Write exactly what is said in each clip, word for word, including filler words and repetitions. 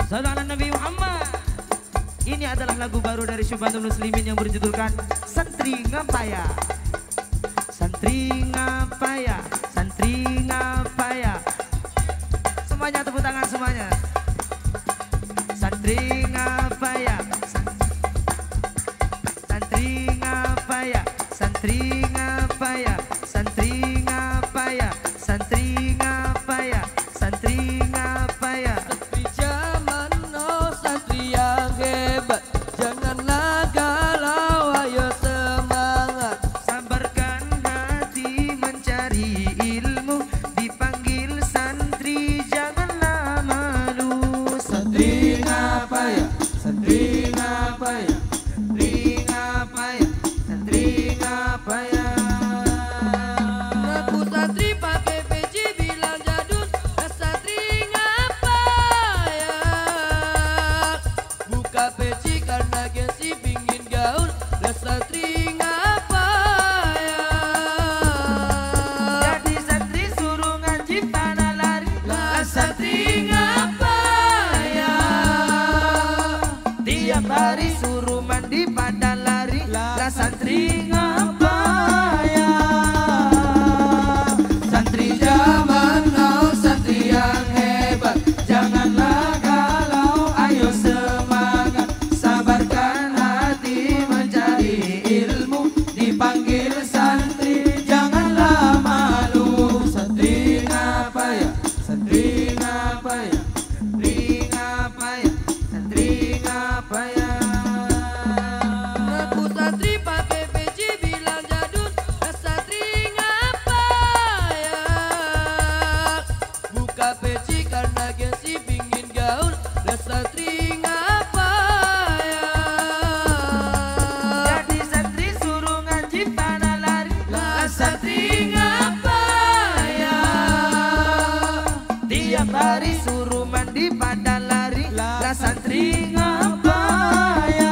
Saudara Nabi Muhammad. Ini adalah lagu baru dari Syubhanul Muslimin yang berjudulkan Santri Ngapaya. Santri ngapaya, santri ngapaya. Semuanya tepuk tangan semuanya. Santri ngapaya, santri ngapaya, santri ngapaya, santri ngapaya, santri ngapaya, santri ngapaya. Santri zaman now, santri yang hebat, janganlah galau, ayo semangat. Sabarkan hati mencari ilmu, dipanggil santri janganlah malu. Santri ngapaya, santri ngapaya, santri ngapaya, santri ngapaya. Aku santri pakai peci bilang jadul, eh, santri ngapaya. Buka peci karena gengsi pingin gaul, eh, santri ngapaya. Jadi santri suruh ngaji pada lari, Lah santri ngapaya. tiap hari suruh mandi pada lari, lah santri ngapaya. Santri Zaman now, santri yang hebat, janganlah galau, ayo semangat. Sabarkan hati mencari ilmu, dipanggil santri janganlah malu. Santri ngapaya, santri ngapaya, santri ngapaya, santri ngapaya. aku santri pakai peci bilang jadul, eh, santri ngapaya. Buka peci karena gengsi pingin gaul, eh, santri ngapaya. Jadi santri suruh ngaji pada lari, Lah santri ngapaya. tiap hari suruh mandi pada lari, lah santri ngapaya.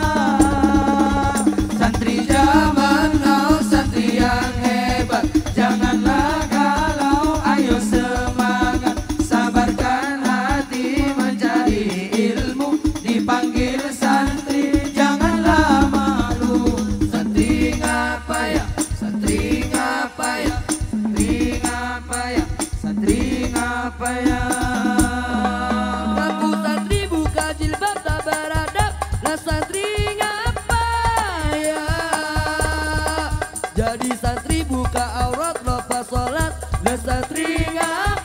Santri Zaman now, santri yang hebat, janganlah galau, ayo semangat. Sabarkan hati mencari ilmu, dipanggil santri janganlah malu. Santri ngapaya, santri ngapaya, santri ngapaya, santri ngapaya. aku santri buka jilbab tak beradab, lah santri ngapaya. Jadi santri buka aurat lepas sholat, lah santri ngapaya.